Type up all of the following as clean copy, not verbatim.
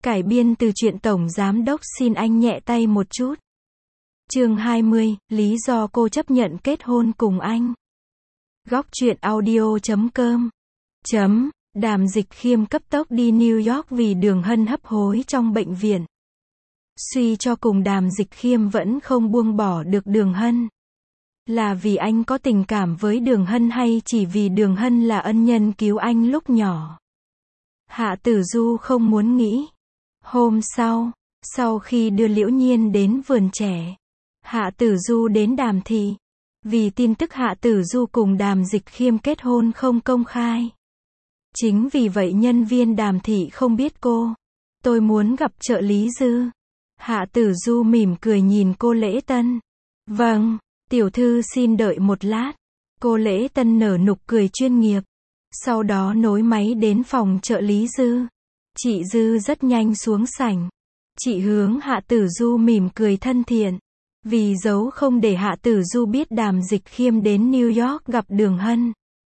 Cải biên từ truyện Tổng Giám Đốc xin anh nhẹ tay một chút. Chương 20, lý do cô chấp nhận kết hôn cùng anh. Góc truyện audio.com. Đàm Dịch Khiêm cấp tốc đi New York vì Đường Hân hấp hối trong bệnh viện. Suy cho cùng Đàm Dịch Khiêm vẫn không buông bỏ được Đường Hân. Là vì anh có tình cảm với Đường Hân hay chỉ vì Đường Hân là ân nhân cứu anh lúc nhỏ? Hạ Tử Du không muốn nghĩ. Hôm sau khi đưa Liễu Nhiên đến vườn trẻ, Hạ Tử Du đến Đàm thị. Vì tin tức Hạ Tử Du cùng Đàm Dịch Khiêm kết hôn không công khai. Chính vì vậy nhân viên Đàm thị không biết cô. Tôi muốn gặp trợ lý Dư. Hạ Tử Du mỉm cười nhìn cô Lễ Tân. Vâng, tiểu thư xin đợi một lát. Cô Lễ Tân nở nụ cười chuyên nghiệp. Sau đó nối máy đến phòng trợ lý Dư. Chị Dư rất nhanh xuống sảnh. Chị hướng Hạ Tử Du mỉm cười thân thiện. Vì giấu không để Hạ Tử Du biết Đàm Dịch Khiêm đến New York gặp Đường Hân,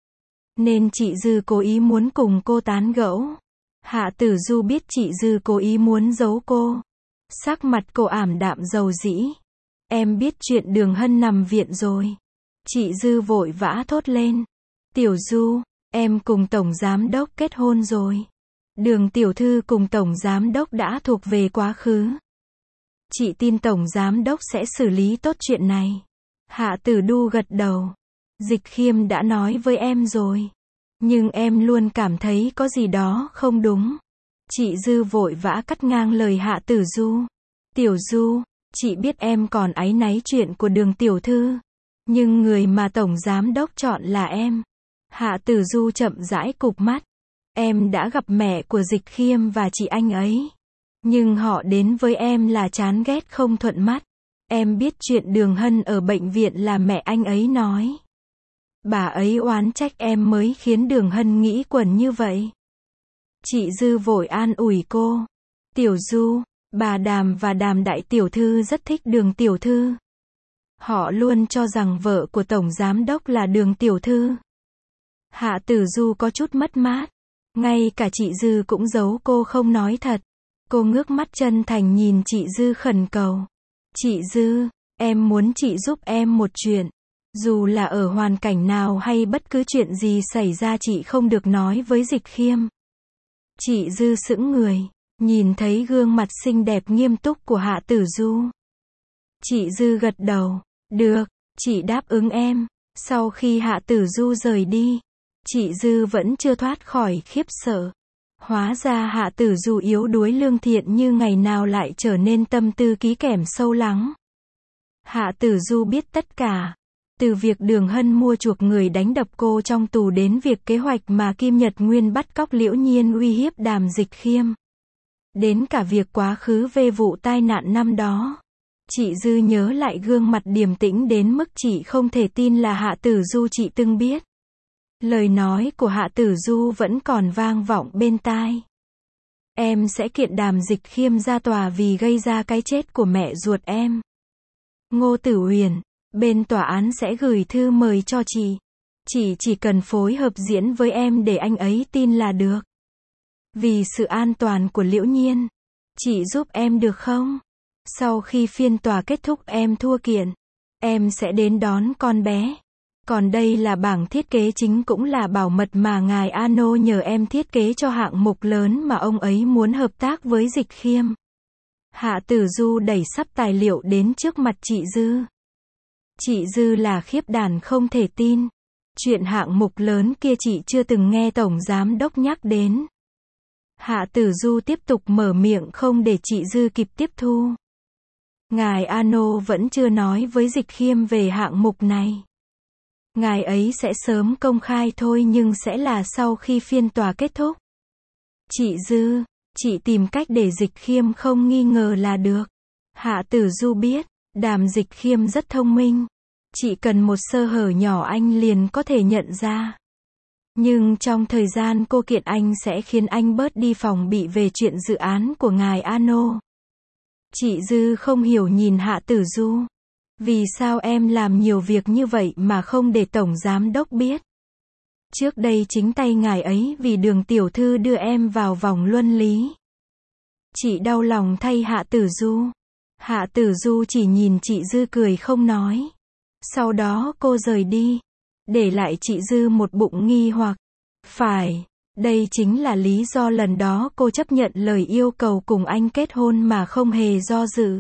nên chị Dư cố ý muốn cùng cô tán gẫu. Hạ Tử Du biết chị Dư cố ý muốn giấu cô. Sắc mặt cô ảm đạm dầu dĩ. Em biết chuyện Đường Hân nằm viện rồi. Chị Dư vội vã thốt lên. Tiểu Du, em cùng Tổng Giám Đốc kết hôn rồi. Đường tiểu thư cùng Tổng Giám Đốc đã thuộc về quá khứ. Chị tin Tổng Giám Đốc sẽ xử lý tốt chuyện này. Hạ Tử Du gật đầu. Dịch Khiêm đã nói với em rồi. Nhưng em luôn cảm thấy có gì đó không đúng. Chị Dư vội vã cắt ngang lời Hạ Tử Du. Tiểu Du, chị biết em còn áy náy chuyện của Đường tiểu thư. Nhưng người mà Tổng Giám Đốc chọn là em. Hạ Tử Du chậm rãi cụp mắt. Em đã gặp mẹ của Dịch Khiêm và chị anh ấy. Nhưng họ đến với em là chán ghét không thuận mắt. Em biết chuyện Đường Hân ở bệnh viện là mẹ anh ấy nói. Bà ấy oán trách em mới khiến Đường Hân nghĩ quẩn như vậy. Chị Dư vội an ủi cô. Tiểu Du, bà Đàm và Đàm đại tiểu thư rất thích Đường tiểu thư. Họ luôn cho rằng vợ của Tổng Giám Đốc là Đường tiểu thư. Hạ Tử Du có chút mất mát. Ngay cả chị Dư cũng giấu cô không nói thật. Cô ngước mắt chân thành nhìn chị Dư khẩn cầu. Chị Dư, em muốn chị giúp em một chuyện. Dù là ở hoàn cảnh nào hay bất cứ chuyện gì xảy ra chị không được nói với Dịch Khiêm. Chị Dư sững người, nhìn thấy gương mặt xinh đẹp nghiêm túc của Hạ Tử Du. Chị Dư gật đầu. Được, chị đáp ứng em. Sau khi Hạ Tử Du rời đi, chị Dư vẫn chưa thoát khỏi khiếp sợ. Hóa ra Hạ Tử Du yếu đuối lương thiện như ngày nào lại trở nên tâm tư kỹ kẻm sâu lắng. Hạ Tử Du biết tất cả. Từ việc Đường Hân mua chuộc người đánh đập cô trong tù đến việc kế hoạch mà Kim Nhật Nguyên bắt cóc Liễu Nhiên uy hiếp Đàm Dịch Khiêm. Đến cả việc quá khứ về vụ tai nạn năm đó. Chị Dư nhớ lại gương mặt điềm tĩnh đến mức chị không thể tin là Hạ Tử Du chị từng biết. Lời nói của Hạ Tử Du vẫn còn vang vọng bên tai. Em sẽ kiện Đàm Dịch Khiêm ra tòa vì gây ra cái chết của mẹ ruột em. Ngô Tử Huyền, bên tòa án sẽ gửi thư mời cho chị. Chị chỉ cần phối hợp diễn với em để anh ấy tin là được. Vì sự an toàn của Liễu Nhiên, chị giúp em được không? Sau khi phiên tòa kết thúc em thua kiện, em sẽ đến đón con bé. Còn đây là bảng thiết kế chính cũng là bảo mật mà ngài Ano nhờ em thiết kế cho hạng mục lớn mà ông ấy muốn hợp tác với Dịch Khiêm. Hạ Tử Du đẩy sắp tài liệu đến trước mặt chị Dư. Chị Dư là khiếp đảm không thể tin. Chuyện hạng mục lớn kia chị chưa từng nghe Tổng Giám Đốc nhắc đến. Hạ Tử Du tiếp tục mở miệng không để chị Dư kịp tiếp thu. Ngài Ano vẫn chưa nói với Dịch Khiêm về hạng mục này. Ngài ấy sẽ sớm công khai thôi nhưng sẽ là sau khi phiên tòa kết thúc. Chị Dư, chị tìm cách để Dịch Khiêm không nghi ngờ là được. Hạ Tử Du biết, Đàm Dịch Khiêm rất thông minh. Chỉ cần một sơ hở nhỏ anh liền có thể nhận ra. Nhưng trong thời gian cô kiện anh sẽ khiến anh bớt đi phòng bị về chuyện dự án của ngài Ano. Chị Dư không hiểu nhìn Hạ Tử Du. Vì sao em làm nhiều việc như vậy mà không để Tổng Giám Đốc biết? Trước đây chính tay ngài ấy vì Đường tiểu thư đưa em vào vòng luân lý. Chị đau lòng thay Hạ Tử Du. Hạ Tử Du chỉ nhìn chị Dư cười không nói. Sau đó cô rời đi, để lại chị Dư một bụng nghi hoặc. Phải, đây chính là lý do lần đó cô chấp nhận lời yêu cầu cùng anh kết hôn mà không hề do dự.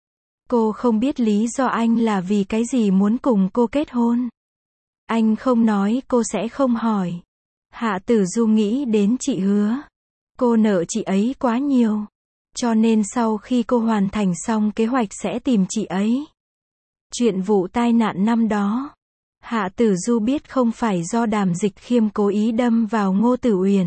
Cô không biết lý do anh là vì cái gì muốn cùng cô kết hôn. Anh không nói cô sẽ không hỏi. Hạ Tử Du nghĩ đến chị Hứa. Cô nợ chị ấy quá nhiều. Cho nên sau khi cô hoàn thành xong kế hoạch sẽ tìm chị ấy. Chuyện vụ tai nạn năm đó, Hạ Tử Du biết không phải do Đàm Dịch Khiêm cố ý đâm vào Ngô Tử Uyển,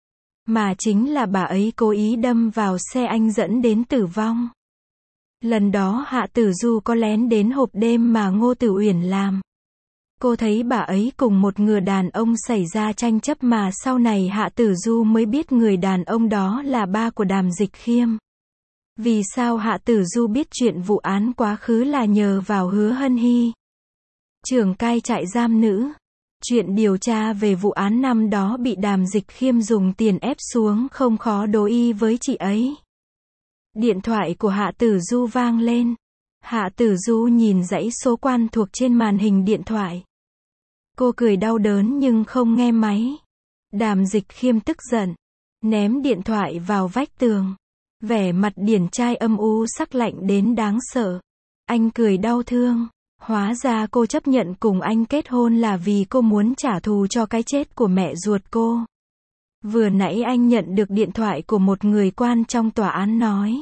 mà chính là bà ấy cố ý đâm vào xe anh dẫn đến tử vong. Lần đó Hạ Tử Du có lén đến hộp đêm mà Ngô Tử Uyển làm. Cô thấy bà ấy cùng một người đàn ông xảy ra tranh chấp mà sau này Hạ Tử Du mới biết người đàn ông đó là ba của Đàm Dịch Khiêm. Vì sao Hạ Tử Du biết chuyện vụ án quá khứ là nhờ vào Hứa Hân Hy, trưởng cai trại giam nữ. Chuyện điều tra về vụ án năm đó bị Đàm Dịch Khiêm dùng tiền ép xuống không khó đối y với chị ấy. Điện thoại của Hạ Tử Du vang lên. Hạ Tử Du nhìn dãy số quen thuộc trên màn hình điện thoại. Cô cười đau đớn nhưng không nghe máy. Đàm Dịch Khiêm tức giận, ném điện thoại vào vách tường. Vẻ mặt điển trai âm u sắc lạnh đến đáng sợ. Anh cười đau thương. Hóa ra cô chấp nhận cùng anh kết hôn là vì cô muốn trả thù cho cái chết của mẹ ruột cô. Vừa nãy anh nhận được điện thoại của một người quan trong tòa án nói.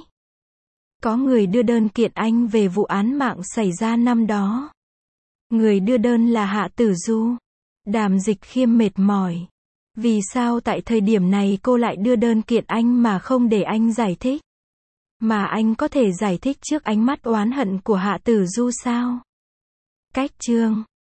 Có người đưa đơn kiện anh về vụ án mạng xảy ra năm đó. Người đưa đơn là Hạ Tử Du. Đàm Dịch Khiêm mệt mỏi. Vì sao tại thời điểm này cô lại đưa đơn kiện anh mà không để anh giải thích? Mà anh có thể giải thích trước ánh mắt oán hận của Hạ Tử Du sao? Cách chương